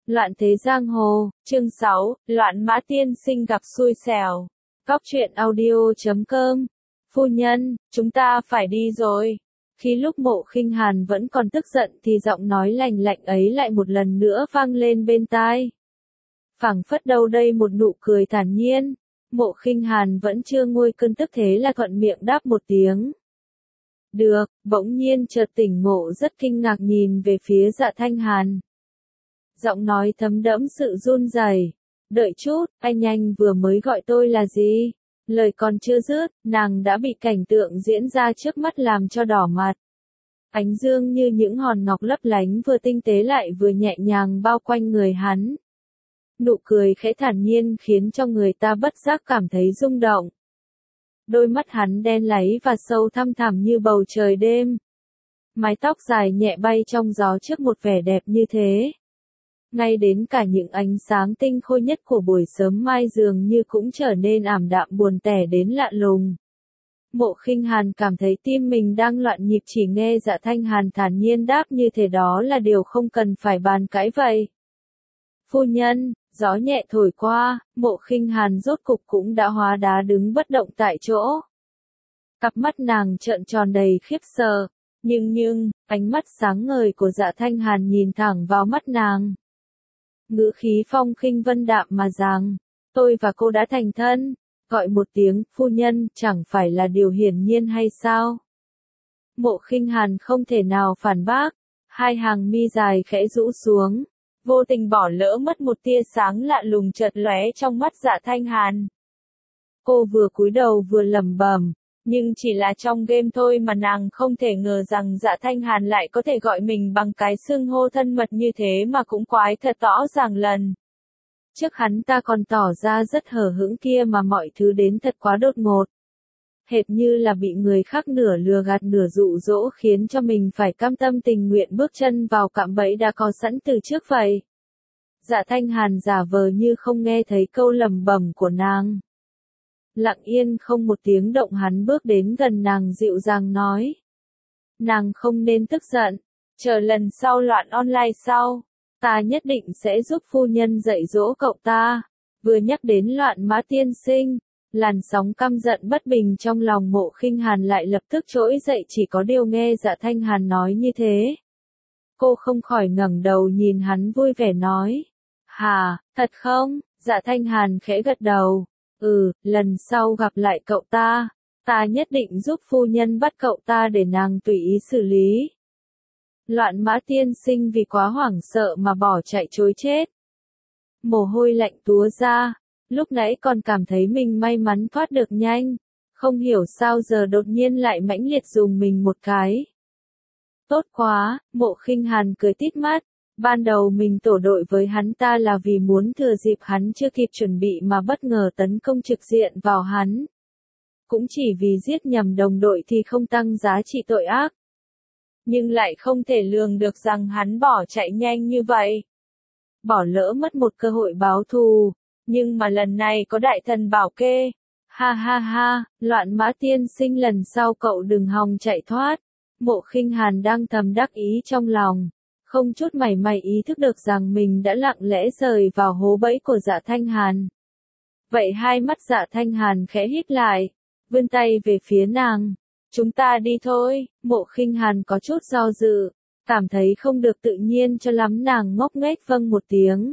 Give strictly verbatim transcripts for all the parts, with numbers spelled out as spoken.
Loạn thế giang hồ, chương sáu, Loạn mã tiên sinh gặp xui xẻo. Góc truyện audio chấm com. Phu nhân, chúng ta phải đi rồi. Khi lúc Mộ Khinh Hàn vẫn còn tức giận thì giọng nói lành lạnh ấy lại một lần nữa vang lên bên tai. Phảng phất đâu đây một nụ cười thản nhiên. Mộ Khinh Hàn vẫn chưa nguôi cơn tức thế là thuận miệng đáp một tiếng. Được, bỗng nhiên chợt tỉnh ngộ rất kinh ngạc nhìn về phía Dạ Thanh Hàn. Giọng nói thấm đẫm sự run rẩy. Đợi chút, anh anh vừa mới gọi tôi là gì? Lời còn chưa dứt, nàng đã bị cảnh tượng diễn ra trước mắt làm cho đỏ mặt. Ánh dương như những hòn ngọc lấp lánh vừa tinh tế lại vừa nhẹ nhàng bao quanh người hắn. Nụ cười khẽ thản nhiên khiến cho người ta bất giác cảm thấy rung động. Đôi mắt hắn đen láy và sâu thăm thẳm như bầu trời đêm. Mái tóc dài nhẹ bay trong gió trước một vẻ đẹp như thế. Ngay đến cả những ánh sáng tinh khôi nhất của buổi sớm mai dường như cũng trở nên ảm đạm buồn tẻ đến lạ lùng. Mộ Khinh Hàn cảm thấy tim mình đang loạn nhịp chỉ nghe Dạ Thanh Hàn thản nhiên đáp như thế đó là điều không cần phải bàn cãi vậy. Phu nhân, gió nhẹ thổi qua, Mộ Khinh Hàn rốt cục cũng đã hóa đá đứng bất động tại chỗ. Cặp mắt nàng trợn tròn đầy khiếp sợ, nhưng nhưng, ánh mắt sáng ngời của Dạ Thanh Hàn nhìn thẳng vào mắt nàng. Ngữ khí phong khinh vân đạm mà rằng, tôi và cô đã thành thân, gọi một tiếng phu nhân chẳng phải là điều hiển nhiên hay sao? Mộ Khinh Hàn không thể nào phản bác, hai hàng mi dài khẽ rũ xuống, vô tình bỏ lỡ mất một tia sáng lạ lùng chợt lóe trong mắt Dạ Thanh Hàn. Cô vừa cúi đầu vừa lẩm bẩm, nhưng chỉ là trong game thôi mà nàng không thể ngờ rằng Dạ Thanh Hàn lại có thể gọi mình bằng cái xưng hô thân mật như thế mà cũng quái thật rõ ràng lần. Trước hắn ta còn tỏ ra rất hờ hững kia mà mọi thứ đến thật quá đột ngột. Hệt như là bị người khác nửa lừa gạt nửa dụ dỗ khiến cho mình phải cam tâm tình nguyện bước chân vào cạm bẫy đã có sẵn từ trước vậy. Dạ Thanh Hàn giả vờ như không nghe thấy câu lẩm bẩm của nàng. Lặng yên không một tiếng động hắn bước đến gần nàng dịu dàng nói. Nàng không nên tức giận, chờ lần sau loạn online sau, ta nhất định sẽ giúp phu nhân dạy dỗ cậu ta. Vừa nhắc đến loạn mã tiên sinh, làn sóng căm giận bất bình trong lòng Mộ Khinh Hàn lại lập tức trỗi dậy chỉ có điều nghe Dạ Thanh Hàn nói như thế. Cô không khỏi ngẩng đầu nhìn hắn vui vẻ nói. Hà, thật không? Dạ Thanh Hàn khẽ gật đầu. Ừ, lần sau gặp lại cậu ta, ta nhất định giúp phu nhân bắt cậu ta để nàng tùy ý xử lý. Loạn mã tiên sinh vì quá hoảng sợ mà bỏ chạy trối chết. Mồ hôi lạnh túa ra, lúc nãy còn cảm thấy mình may mắn thoát được nhanh, không hiểu sao giờ đột nhiên lại mãnh liệt dùng mình một cái. Tốt quá, Mộ Khinh Hàn cười tít mắt. Ban đầu mình tổ đội với hắn ta là vì muốn thừa dịp hắn chưa kịp chuẩn bị mà bất ngờ tấn công trực diện vào hắn. Cũng chỉ vì giết nhầm đồng đội thì không tăng giá trị tội ác. Nhưng lại không thể lường được rằng hắn bỏ chạy nhanh như vậy. Bỏ lỡ mất một cơ hội báo thù, nhưng mà lần này có đại thần bảo kê. Ha ha ha, loạn mã tiên sinh lần sau cậu đừng hòng chạy thoát. Mộ Khinh Hàn đang thầm đắc ý trong lòng. Không chút mảy may ý thức được rằng mình đã lặng lẽ rời vào hố bẫy của Dạ Thanh Hàn. Vậy hai mắt Dạ Thanh Hàn khẽ hít lại, vươn tay về phía nàng. Chúng ta đi thôi. Mộ Khinh Hàn có chút do dự, cảm thấy không được tự nhiên cho lắm nàng ngốc nghếch vâng một tiếng.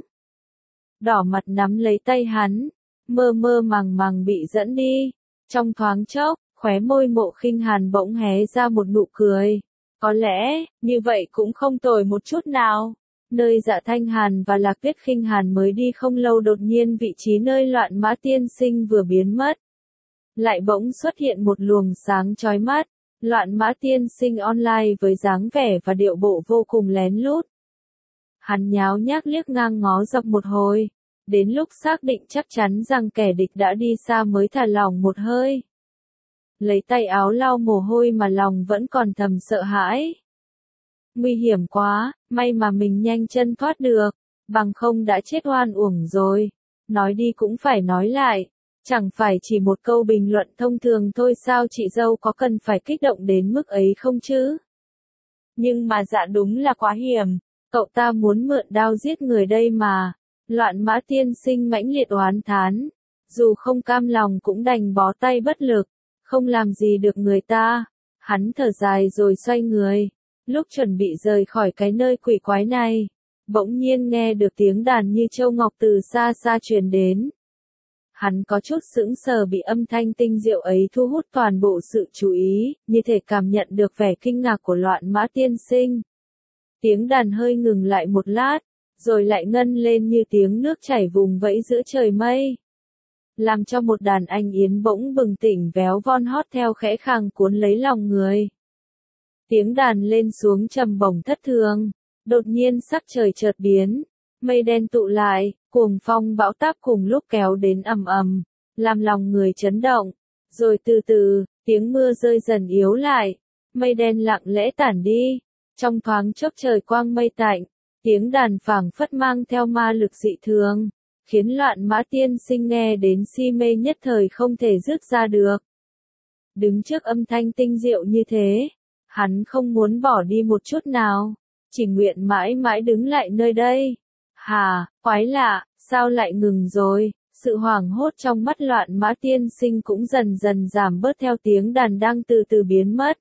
Đỏ mặt nắm lấy tay hắn, mơ mơ màng màng bị dẫn đi. Trong thoáng chốc, khóe môi Mộ Khinh Hàn bỗng hé ra một nụ cười. Có lẽ, như vậy cũng không tồi một chút nào. Nơi Dạ Thanh Hàn và Lạc Tuyết Khinh Hàn mới đi không lâu đột nhiên vị trí nơi loạn mã tiên sinh vừa biến mất. Lại bỗng xuất hiện một luồng sáng chói mắt, loạn mã tiên sinh online với dáng vẻ và điệu bộ vô cùng lén lút. Hắn nháo nhác liếc ngang ngó dọc một hồi, đến lúc xác định chắc chắn rằng kẻ địch đã đi xa mới thả lỏng một hơi. Lấy tay áo lau mồ hôi mà lòng vẫn còn thầm sợ hãi. Nguy hiểm quá, may mà mình nhanh chân thoát được, bằng không đã chết oan uổng rồi. Nói đi cũng phải nói lại, chẳng phải chỉ một câu bình luận thông thường thôi sao chị dâu có cần phải kích động đến mức ấy không chứ? Nhưng mà dạ đúng là quá hiểm, Cậu ta muốn mượn đao giết người đây mà. Loạn Mã tiên sinh mãnh liệt oán thán. Dù không cam lòng cũng đành bó tay bất lực. Không làm gì được người ta. Hắn thở dài rồi xoay người. Lúc chuẩn bị rời khỏi cái nơi quỷ quái này, bỗng nhiên nghe được tiếng đàn như châu ngọc từ xa xa truyền đến. Hắn có chút sững sờ bị âm thanh tinh diệu ấy thu hút toàn bộ sự chú ý, như thể cảm nhận được vẻ kinh ngạc của Loạn Mã tiên sinh. Tiếng đàn hơi ngừng lại một lát, rồi lại ngân lên như tiếng nước chảy vùng vẫy giữa trời mây. Làm cho một đàn anh yến bỗng bừng tỉnh véo von hót theo khẽ khàng cuốn lấy lòng người. Tiếng đàn lên xuống trầm bổng thất thường, đột nhiên sắc trời chợt biến, mây đen tụ lại, cuồng phong bão táp cùng lúc kéo đến ầm ầm, làm lòng người chấn động. Rồi từ từ, tiếng mưa rơi dần yếu lại, mây đen lặng lẽ tản đi, trong thoáng chốc trời quang mây tạnh, tiếng đàn phảng phất mang theo ma lực dị thường, khiến Loạn Mã tiên sinh nghe đến si mê nhất thời không thể dứt ra được. Đứng trước âm thanh tinh diệu như thế, hắn không muốn bỏ đi một chút nào, chỉ nguyện mãi mãi đứng lại nơi đây. Hà, quái lạ, sao lại ngừng rồi? Sự hoảng hốt trong mắt Loạn Mã tiên sinh cũng dần dần giảm bớt theo tiếng đàn đang từ từ biến mất.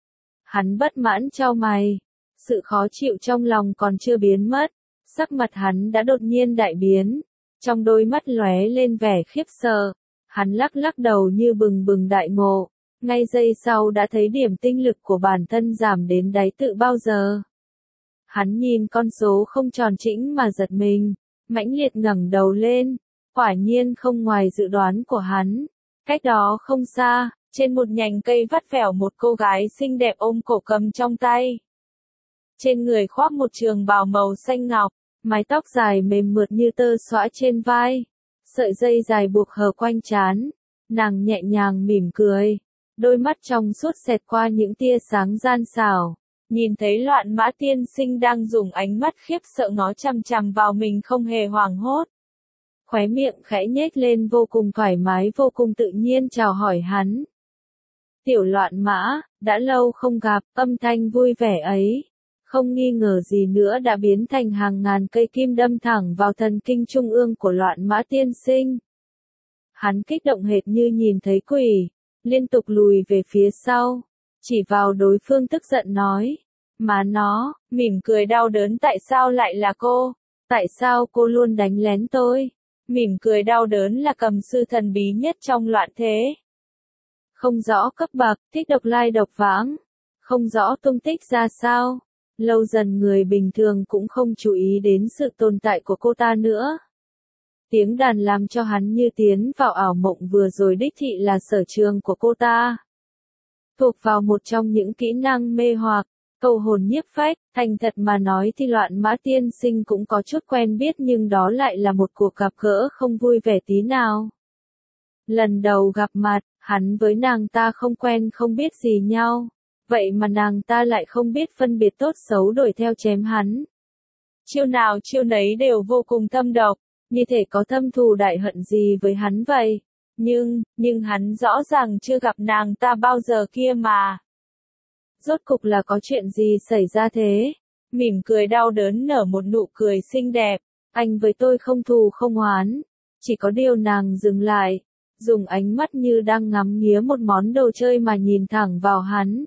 Hắn bất mãn chau mày, sự khó chịu trong lòng còn chưa biến mất, sắc mặt hắn đã đột nhiên đại biến, trong đôi mắt lóe lên vẻ khiếp sợ, hắn lắc lắc đầu như bừng bừng đại ngộ. Ngay giây sau đã thấy điểm tinh lực của bản thân giảm đến đáy tự bao giờ. Hắn nhìn con số không tròn chỉnh mà giật mình, mãnh liệt ngẩng đầu lên, quả nhiên không ngoài dự đoán của hắn. Cách đó không xa, trên một nhành cây vắt vẻo một cô gái xinh đẹp ôm cổ cầm trong tay. Trên người khoác một trường bào màu xanh ngọc, mái tóc dài mềm mượt như tơ xõa trên vai, sợi dây dài buộc hở quanh trán, nàng nhẹ nhàng mỉm cười. Đôi mắt trong suốt xẹt qua những tia sáng gian xảo, nhìn thấy Loạn Mã tiên sinh đang dùng ánh mắt khiếp sợ ngó chằm chằm vào mình không hề hoảng hốt. Khóe miệng khẽ nhếch lên vô cùng thoải mái vô cùng tự nhiên chào hỏi hắn. Tiểu Loạn Mã, đã lâu không gặp, âm thanh vui vẻ ấy, không nghi ngờ gì nữa đã biến thành hàng ngàn cây kim đâm thẳng vào thần kinh trung ương của Loạn Mã tiên sinh. Hắn kích động hệt như nhìn thấy quỷ, liên tục lùi về phía sau, chỉ vào đối phương tức giận nói, mà nó, mỉm cười đau đớn tại sao lại là cô, tại sao cô luôn đánh lén tôi, mỉm cười đau đớn là cầm sư thần bí nhất trong loạn thế. Không rõ cấp bậc, thích độc lai độc vãng, không rõ tung tích ra sao, lâu dần người bình thường cũng không chú ý đến sự tồn tại của cô ta nữa. Tiếng đàn làm cho hắn như tiến vào ảo mộng vừa rồi đích thị là sở trường của cô ta. Thuộc vào một trong những kỹ năng mê hoặc, câu hồn nhiếp phách, thành thật mà nói thì Loạn Mã tiên sinh cũng có chút quen biết nhưng đó lại là một cuộc gặp gỡ không vui vẻ tí nào. Lần đầu gặp mặt, hắn với nàng ta không quen không biết gì nhau, vậy mà nàng ta lại không biết phân biệt tốt xấu đuổi theo chém hắn. Chiêu nào chiêu nấy đều vô cùng thâm độc. Như thể có thâm thù đại hận gì với hắn vậy. Nhưng, nhưng hắn rõ ràng chưa gặp nàng ta bao giờ kia mà. Rốt cục là có chuyện gì xảy ra thế? Mỉm cười đau đớn nở một nụ cười xinh đẹp. Anh với tôi không thù không oán. Chỉ có điều nàng dừng lại, dùng ánh mắt như đang ngắm nghía một món đồ chơi mà nhìn thẳng vào hắn.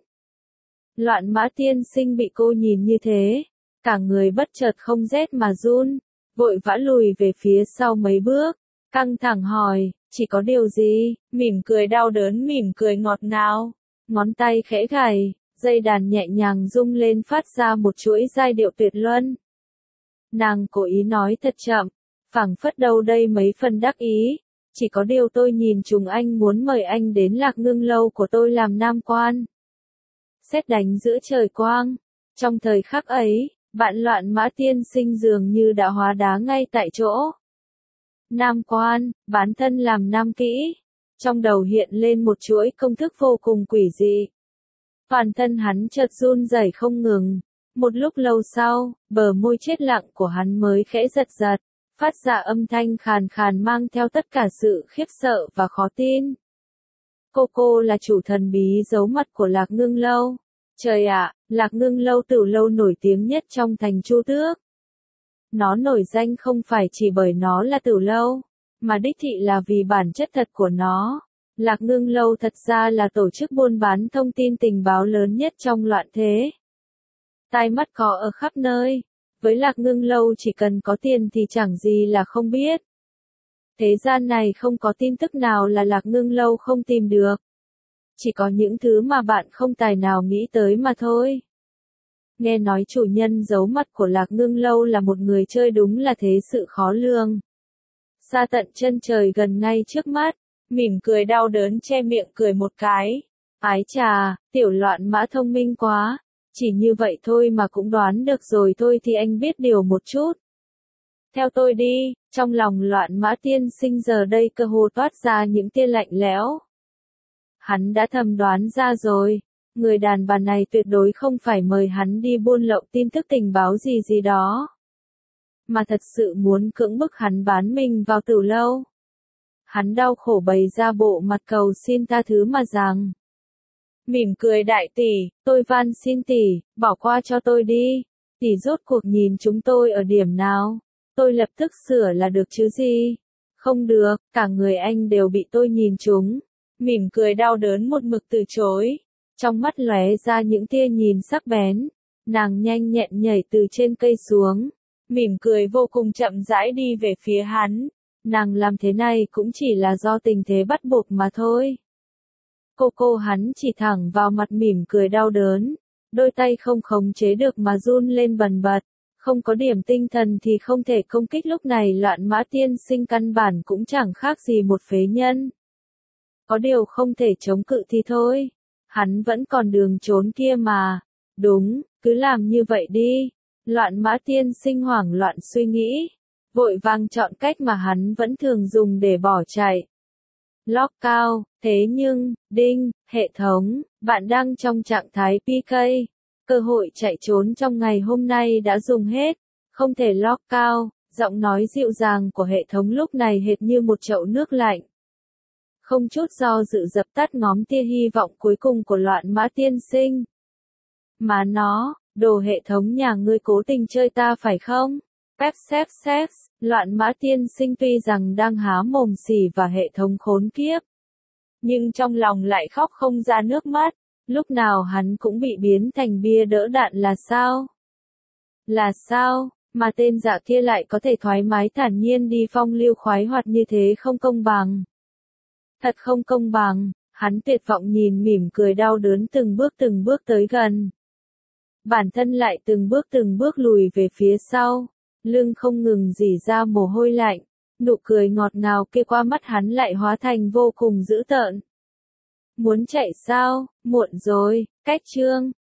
Loạn Mã tiên sinh bị cô nhìn như thế, cả người bất chợt không rét mà run. Vội vã lùi về phía sau mấy bước, căng thẳng hỏi, chỉ có điều gì, mỉm cười đau đớn mỉm cười ngọt ngào, ngón tay khẽ gảy, dây đàn nhẹ nhàng rung lên phát ra một chuỗi giai điệu tuyệt luân. Nàng cố ý nói thật chậm, phảng phất đâu đây mấy phần đắc ý, chỉ có điều tôi nhìn chúng anh muốn mời anh đến Lạc Ngưng lâu của tôi làm nam quan. Sét đánh giữa trời quang, trong thời khắc ấy, bạn Loạn Mã tiên sinh dường như đã hóa đá ngay tại chỗ. Nam quan, bán thân làm nam kỹ. Trong đầu hiện lên một chuỗi công thức vô cùng quỷ dị. Toàn thân hắn chợt run rẩy không ngừng. Một lúc lâu sau, bờ môi chết lặng của hắn mới khẽ giật giật, phát ra âm thanh khàn khàn mang theo tất cả sự khiếp sợ và khó tin. Cô cô là chủ thần bí giấu mặt của Lạc Ngưng lâu. Trời ạ, Lạc Ngưng Lâu Tửu lâu nổi tiếng nhất trong thành Chu Tước. Nó nổi danh không phải chỉ bởi nó là tửu lâu, mà đích thị là vì bản chất thật của nó. Lạc Ngưng Lâu thật ra là tổ chức buôn bán thông tin tình báo lớn nhất trong loạn thế. Tai mắt có ở khắp nơi. Với Lạc Ngưng Lâu chỉ cần có tiền thì chẳng gì là không biết. Thế gian này không có tin tức nào là Lạc Ngưng Lâu không tìm được. Chỉ có những thứ mà bạn không tài nào nghĩ tới mà thôi. Nghe nói chủ nhân giấu mặt của Lạc Ngưng Lâu là một người chơi đúng là thế sự khó lường. Xa tận chân trời gần ngay trước mắt, mỉm cười đau đớn che miệng cười một cái. Ái chà, tiểu loạn mã thông minh quá, chỉ như vậy thôi mà cũng đoán được rồi thôi thì anh biết điều một chút. Theo tôi đi, trong lòng loạn mã tiên sinh giờ đây cơ hồ toát ra những tia lạnh lẽo. Hắn đã thầm đoán ra rồi, người đàn bà này tuyệt đối không phải mời hắn đi buôn lậu tin tức tình báo gì gì đó, mà thật sự muốn cưỡng bức hắn bán mình vào tửu lâu. Hắn đau khổ bày ra bộ mặt cầu xin tha thứ mà rằng. Mỉm cười đại tỷ, tôi van xin tỷ, bỏ qua cho tôi đi, tỷ rốt cuộc nhìn chúng tôi ở điểm nào, tôi lập tức sửa là được chứ gì. Không được, cả người anh đều bị tôi nhìn trúng. Mỉm cười đau đớn một mực từ chối, trong mắt lóe ra những tia nhìn sắc bén, nàng nhanh nhẹn nhảy từ trên cây xuống, mỉm cười vô cùng chậm rãi đi về phía hắn, nàng làm thế này cũng chỉ là do tình thế bắt buộc mà thôi. Cô cô hắn chỉ thẳng vào mặt mỉm cười đau đớn, đôi tay không khống chế được mà run lên bần bật, không có điểm tinh thần thì không thể công kích. Lúc này loạn mã tiên sinh căn bản cũng chẳng khác gì một phế nhân. Có điều không thể chống cự thì thôi, hắn vẫn còn đường trốn kia mà. Đúng, cứ làm như vậy đi. Loạn mã tiên sinh hoảng loạn suy nghĩ, vội vàng chọn cách mà hắn vẫn thường dùng để bỏ chạy. Lockout, thế nhưng, đinh, hệ thống, bạn đang trong trạng thái pê ca, cơ hội chạy trốn trong ngày hôm nay đã dùng hết, không thể lockout. Giọng nói dịu dàng của hệ thống lúc này hệt như một chậu nước lạnh. Không chút do dự dập tắt ngóm tia hy vọng cuối cùng của loạn mã tiên sinh. Mà nó, đồ hệ thống nhà ngươi cố tình chơi ta phải không? Pep xếp xếp, loạn mã tiên sinh tuy rằng đang há mồm xì và hệ thống khốn kiếp. Nhưng trong lòng lại khóc không ra nước mắt, lúc nào hắn cũng bị biến thành bia đỡ đạn là sao? Là sao, mà tên dạ kia lại có thể thoải mái thản nhiên đi phong lưu khoái hoạt như thế, không công bằng. Thật không công bằng, hắn tuyệt vọng nhìn mỉm cười đau đớn từng bước từng bước tới gần. Bản thân lại từng bước từng bước lùi về phía sau, lưng không ngừng rỉ ra mồ hôi lạnh, nụ cười ngọt ngào kia qua mắt hắn lại hóa thành vô cùng dữ tợn. Muốn chạy sao, muộn rồi, cách chương.